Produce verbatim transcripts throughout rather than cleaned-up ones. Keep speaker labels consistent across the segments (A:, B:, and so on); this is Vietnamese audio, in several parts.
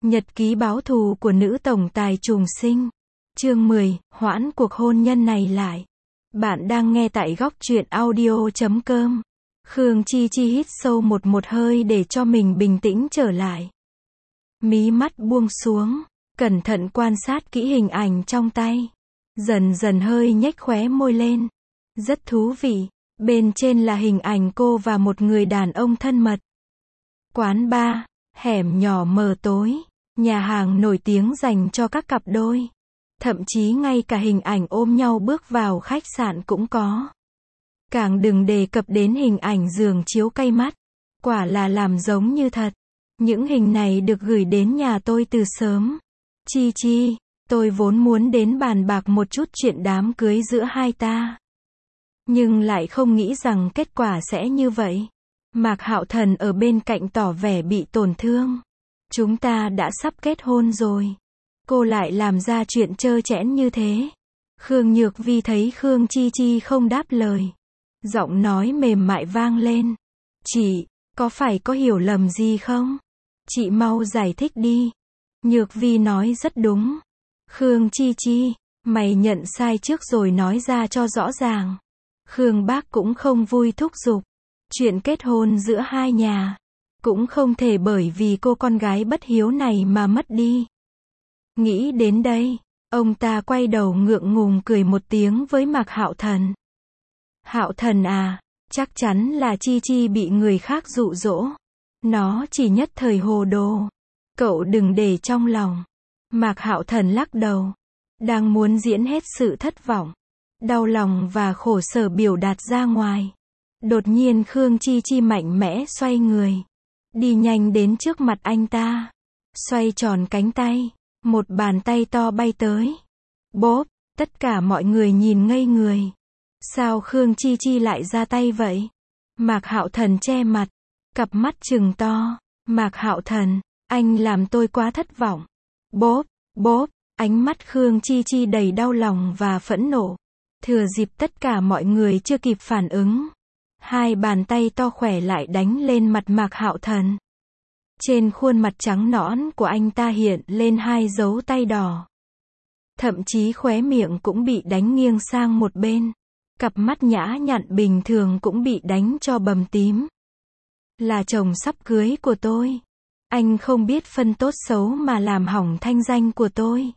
A: Nhật ký báo thù của nữ tổng tài trùng sinh. Chương mười, hoãn cuộc hôn nhân này lại. Bạn đang nghe tại góc truyện audio chấm com. Khương Chi Chi hít sâu một một hơi để cho mình bình tĩnh trở lại. Mí mắt buông xuống, cẩn thận quan sát kỹ hình ảnh trong tay. Dần dần hơi nhếch khóe môi lên. Rất thú vị, bên trên là hình ảnh cô và một người đàn ông thân mật. Quán bar, hẻm nhỏ mờ tối, nhà hàng nổi tiếng dành cho các cặp đôi. Thậm chí ngay cả hình ảnh ôm nhau bước vào khách sạn cũng có. Càng đừng đề cập đến hình ảnh giường chiếu cay mắt. Quả là làm giống như thật. Những hình này được gửi đến nhà tôi từ sớm. Chi Chi, tôi vốn muốn đến bàn bạc một chút chuyện đám cưới giữa hai ta. Nhưng lại không nghĩ rằng kết quả sẽ như vậy. Mạc Hạo Thần ở bên cạnh tỏ vẻ bị tổn thương. Chúng ta đã sắp kết hôn rồi. Cô lại làm ra chuyện trơ trẽn như thế. Khương Nhược Vi thấy Khương Chi Chi không đáp lời. Giọng nói mềm mại vang lên. Chị, có phải có hiểu lầm gì không? Chị mau giải thích đi. Nhược Vi nói rất đúng. Khương Chi Chi, mày nhận sai trước rồi nói ra cho rõ ràng. Khương Bác cũng không vui thúc giục. Chuyện kết hôn giữa hai nhà cũng không thể bởi vì cô con gái bất hiếu này mà mất đi. Nghĩ đến đây, ông ta quay đầu ngượng ngùng cười một tiếng với Mạc Hạo Thần. Hạo Thần à, chắc chắn là Chi Chi bị người khác dụ dỗ. Nó chỉ nhất thời hồ đồ. Cậu đừng để trong lòng. Mạc Hạo Thần lắc đầu. Đang muốn diễn hết sự thất vọng, đau lòng và khổ sở biểu đạt ra ngoài. Đột nhiên Khương Chi Chi mạnh mẽ xoay người. Đi nhanh đến trước mặt anh ta. Xoay tròn cánh tay. Một bàn tay to bay tới. Bốp, tất cả mọi người nhìn ngây người. Sao Khương Chi Chi lại ra tay vậy? Mạc Hạo Thần che mặt. Cặp mắt trừng to. Mạc Hạo Thần, anh làm tôi quá thất vọng. Bốp, bốp, ánh mắt Khương Chi Chi đầy đau lòng và phẫn nộ. Thừa dịp tất cả mọi người chưa kịp phản ứng. Hai bàn tay to khỏe lại đánh lên mặt Mạc Hạo Thần. Trên khuôn mặt trắng nõn của anh ta hiện lên hai dấu tay đỏ. Thậm chí khóe miệng cũng bị đánh nghiêng sang một bên. Cặp mắt nhã nhặn bình thường cũng bị đánh cho bầm tím. Là chồng sắp cưới của tôi. Anh không biết phân tốt xấu mà làm hỏng thanh danh của tôi.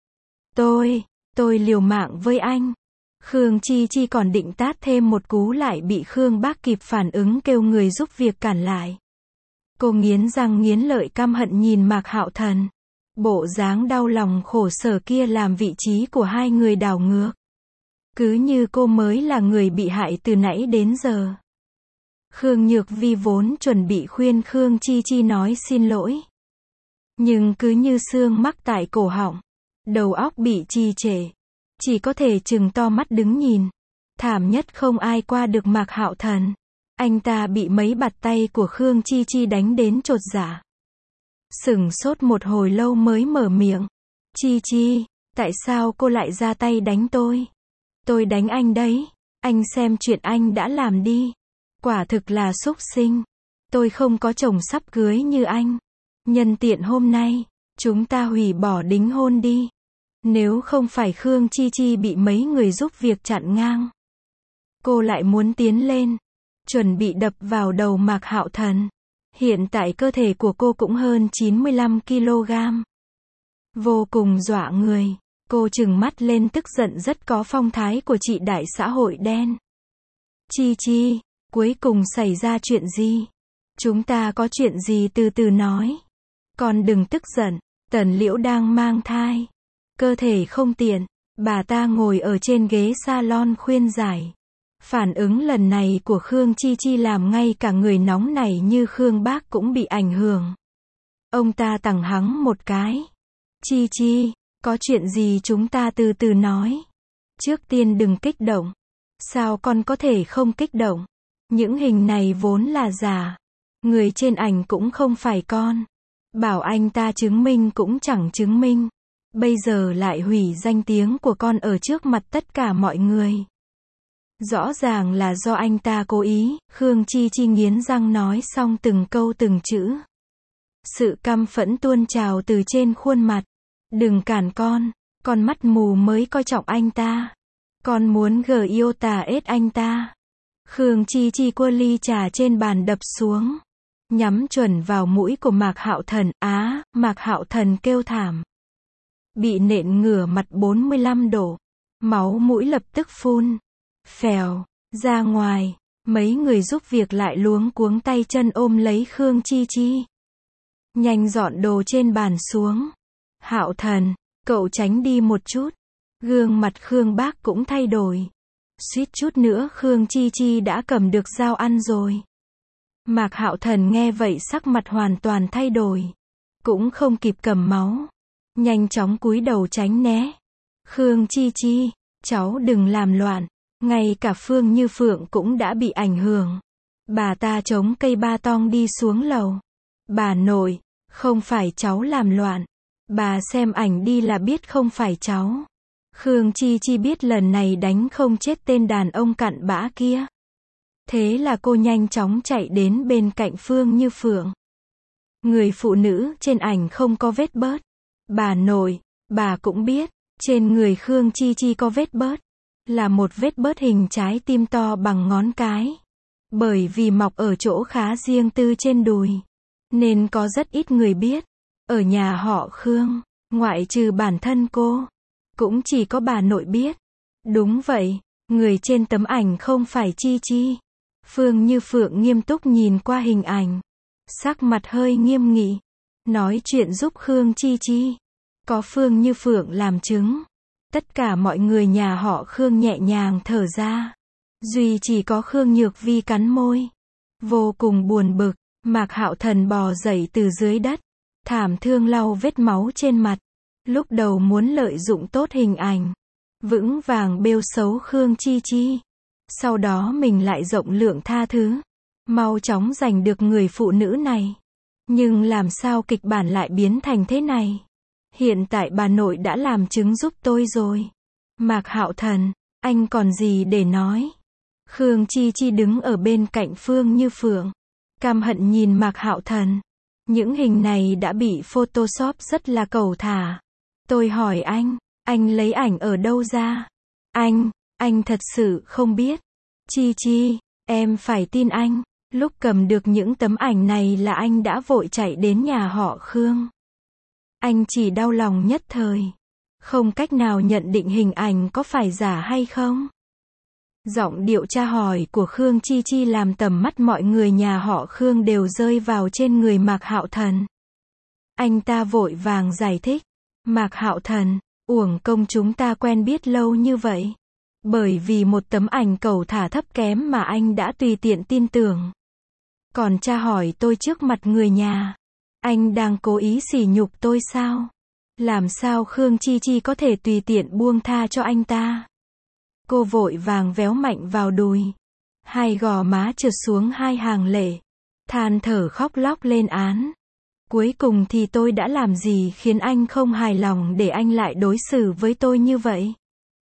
A: Tôi, tôi liều mạng với anh. Khương Chi Chi còn định tát thêm một cú lại bị Khương Bác kịp phản ứng kêu người giúp việc cản lại. Cô nghiến răng nghiến lợi căm hận nhìn Mạc Hạo Thần. Bộ dáng đau lòng khổ sở kia làm vị trí của hai người đảo ngược. Cứ như cô mới là người bị hại từ nãy đến giờ. Khương Nhược Vi vốn chuẩn bị khuyên Khương Chi Chi nói xin lỗi. Nhưng cứ như xương mắc tại cổ họng. Đầu óc bị trì trệ. Chỉ có thể trừng to mắt đứng nhìn. Thảm nhất không ai qua được Mạc Hạo Thần. Anh ta bị mấy bạt tay của Khương Chi Chi đánh đến chột dạ. Sửng sốt một hồi lâu mới mở miệng. Chi Chi, tại sao cô lại ra tay đánh tôi? Tôi đánh anh đấy. Anh xem chuyện anh đã làm đi. Quả thực là súc sinh. Tôi không có chồng sắp cưới như anh. Nhân tiện hôm nay, chúng ta hủy bỏ đính hôn đi. Nếu không phải Khương Chi Chi bị mấy người giúp việc chặn ngang. Cô lại muốn tiến lên. Chuẩn bị đập vào đầu Mạc Hạo Thần. Hiện tại cơ thể của cô cũng hơn chín mươi lăm ki lô gam. Vô cùng dọa người. Cô trừng mắt lên tức giận rất có phong thái của chị đại xã hội đen. Chi Chi, cuối cùng xảy ra chuyện gì? Chúng ta có chuyện gì từ từ nói. Con đừng tức giận. Tần Liễu đang mang thai. Cơ thể không tiện. Bà ta ngồi ở trên ghế salon khuyên giải. Phản ứng lần này của Khương Chi Chi làm ngay cả người nóng này như Khương Bác cũng bị ảnh hưởng. Ông ta tằng hắng một cái. Chi Chi, có chuyện gì chúng ta từ từ nói. Trước tiên đừng kích động. Sao con có thể không kích động? Những hình này vốn là giả. Người trên ảnh cũng không phải con. Bảo anh ta chứng minh cũng chẳng chứng minh. Bây giờ lại hủy danh tiếng của con ở trước mặt tất cả mọi người. Rõ ràng là do anh ta cố ý. Khương Chi Chi nghiến răng nói xong từng câu từng chữ. Sự căm phẫn tuôn trào từ trên khuôn mặt. Đừng cản con, con mắt mù mới coi trọng anh ta. Con muốn gờ yêu tà ết anh ta. Khương Chi Chi quơ ly trà trên bàn đập xuống, nhắm chuẩn vào mũi của Mạc Hạo Thần. Á, Mạc Hạo Thần kêu thảm. Bị nện ngửa mặt bốn mươi lăm độ, máu mũi lập tức phun phèo ra ngoài. Mấy người giúp việc lại luống cuống tay chân ôm lấy Khương Chi Chi. Nhanh dọn đồ trên bàn xuống. Hạo Thần, cậu tránh đi một chút. Gương mặt Khương Bác cũng thay đổi. Suýt chút nữa Khương Chi Chi đã cầm được dao ăn rồi. Mạc Hạo Thần nghe vậy sắc mặt hoàn toàn thay đổi. Cũng không kịp cầm máu. Nhanh chóng cúi đầu tránh né. Khương Chi Chi, cháu đừng làm loạn. Ngay cả Phương Như Phượng cũng đã bị ảnh hưởng. Bà ta chống cây ba tong đi xuống lầu. Bà nội, không phải cháu làm loạn. Bà xem ảnh đi là biết không phải cháu. Khương Chi Chi biết lần này đánh không chết tên đàn ông cặn bã kia. Thế là cô nhanh chóng chạy đến bên cạnh Phương Như Phượng. Người phụ nữ trên ảnh không có vết bớt. Bà nội, bà cũng biết, trên người Khương Chi Chi có vết bớt. Là một vết bớt hình trái tim to bằng ngón cái. Bởi vì mọc ở chỗ khá riêng tư trên đùi. Nên có rất ít người biết. Ở nhà họ Khương, ngoại trừ bản thân cô, cũng chỉ có bà nội biết. Đúng vậy, người trên tấm ảnh không phải Chi Chi. Phương Như Phượng nghiêm túc nhìn qua hình ảnh. Sắc mặt hơi nghiêm nghị. Nói chuyện giúp Khương Chi Chi. Có Phương Như Phượng làm chứng. Tất cả mọi người nhà họ Khương nhẹ nhàng thở ra. Duy chỉ có Khương Nhược Vi cắn môi. Vô cùng buồn bực. Mạc Hạo Thần bò dậy từ dưới đất. Thảm thương lau vết máu trên mặt. Lúc đầu muốn lợi dụng tốt hình ảnh. Vững vàng bêu xấu Khương Chi Chi. Sau đó mình lại rộng lượng tha thứ. Mau chóng giành được người phụ nữ này. Nhưng làm sao kịch bản lại biến thành thế này? Hiện tại bà nội đã làm chứng giúp tôi rồi. Mạc Hạo Thần, anh còn gì để nói? Khương Chi Chi đứng ở bên cạnh Phương Như Phượng. Căm hận nhìn Mạc Hạo Thần. Những hình này đã bị Photoshop rất là cẩu thả. Tôi hỏi anh, anh lấy ảnh ở đâu ra? Anh, anh thật sự không biết. Chi Chi, em phải tin anh. Lúc cầm được những tấm ảnh này là anh đã vội chạy đến nhà họ Khương. Anh chỉ đau lòng nhất thời. Không cách nào nhận định hình ảnh có phải giả hay không. Giọng điệu tra hỏi của Khương Chi Chi làm tầm mắt mọi người nhà họ Khương đều rơi vào trên người Mạc Hạo Thần. Anh ta vội vàng giải thích. Mạc Hạo Thần, uổng công chúng ta quen biết lâu như vậy. Bởi vì một tấm ảnh cẩu thả thấp kém mà anh đã tùy tiện tin tưởng. Còn tra hỏi tôi trước mặt người nhà. Anh đang cố ý sỉ nhục tôi sao? Làm sao Khương Chi Chi có thể tùy tiện buông tha cho anh ta? Cô vội vàng véo mạnh vào đùi. Hai gò má trượt xuống hai hàng lệ. Than thở khóc lóc lên án. Cuối cùng thì tôi đã làm gì khiến anh không hài lòng để anh lại đối xử với tôi như vậy?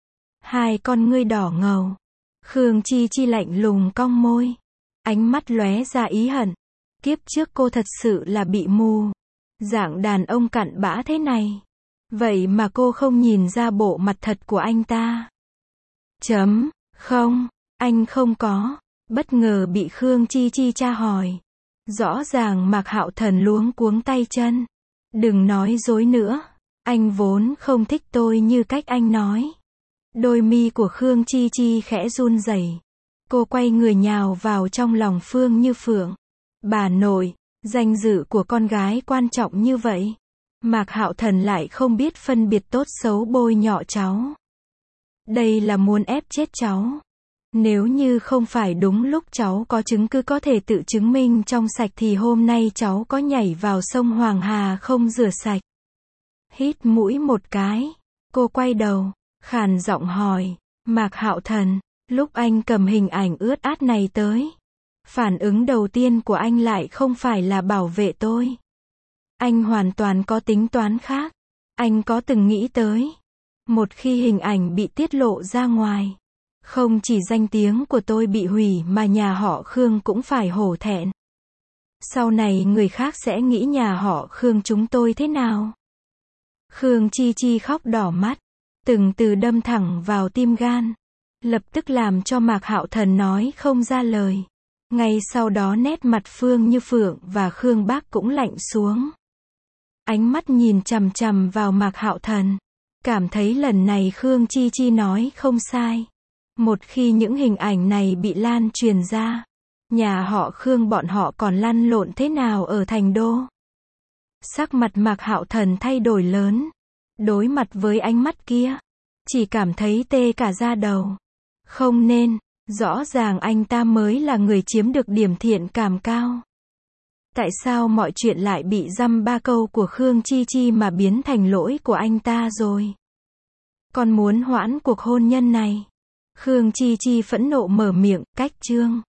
A: Hai con ngươi đỏ ngầu. Khương Chi Chi lạnh lùng cong môi. Ánh mắt lóe ra ý hận. Kiếp trước cô thật sự là bị mù. Dạng đàn ông cặn bã thế này. Vậy mà cô không nhìn ra bộ mặt thật của anh ta. Chấm, không, anh không có. Bất ngờ bị Khương Chi Chi tra hỏi. Rõ ràng Mạc Hạo Thần luống cuống tay chân. Đừng nói dối nữa. Anh vốn không thích tôi như cách anh nói. Đôi mi của Khương Chi Chi khẽ run rẩy. Cô quay người nhào vào trong lòng Phương Như Phượng. Bà nội, danh dự của con gái quan trọng như vậy. Mạc Hạo Thần lại không biết phân biệt tốt xấu bôi nhọ cháu. Đây là muốn ép chết cháu. Nếu như không phải đúng lúc cháu có chứng cứ có thể tự chứng minh trong sạch thì hôm nay cháu có nhảy vào sông Hoàng Hà không rửa sạch. Hít mũi một cái. Cô quay đầu, khàn giọng hỏi. Mạc Hạo Thần, lúc anh cầm hình ảnh ướt át này tới. Phản ứng đầu tiên của anh lại không phải là bảo vệ tôi. Anh hoàn toàn có tính toán khác. Anh có từng nghĩ tới. Một khi hình ảnh bị tiết lộ ra ngoài. Không chỉ danh tiếng của tôi bị hủy mà nhà họ Khương cũng phải hổ thẹn. Sau này người khác sẽ nghĩ nhà họ Khương chúng tôi thế nào? Khương Chi Chi khóc đỏ mắt, từng từ đâm thẳng vào tim gan, lập tức làm cho Mạc Hạo Thần nói không ra lời. Ngay sau đó nét mặt Phương Như Phượng và Khương Bác cũng lạnh xuống. Ánh mắt nhìn chằm chằm vào Mạc Hạo Thần, cảm thấy lần này Khương Chi Chi nói không sai. Một khi những hình ảnh này bị lan truyền ra, nhà họ Khương bọn họ còn lăn lộn thế nào ở thành đô? Sắc mặt Mạc Hạo Thần thay đổi lớn, đối mặt với ánh mắt kia, chỉ cảm thấy tê cả da đầu. Không nên, rõ ràng anh ta mới là người chiếm được điểm thiện cảm cao. Tại sao mọi chuyện lại bị dăm ba câu của Khương Chi Chi mà biến thành lỗi của anh ta rồi? Con muốn hoãn cuộc hôn nhân này. Khương Chi Chi phẫn nộ mở miệng, cách trương.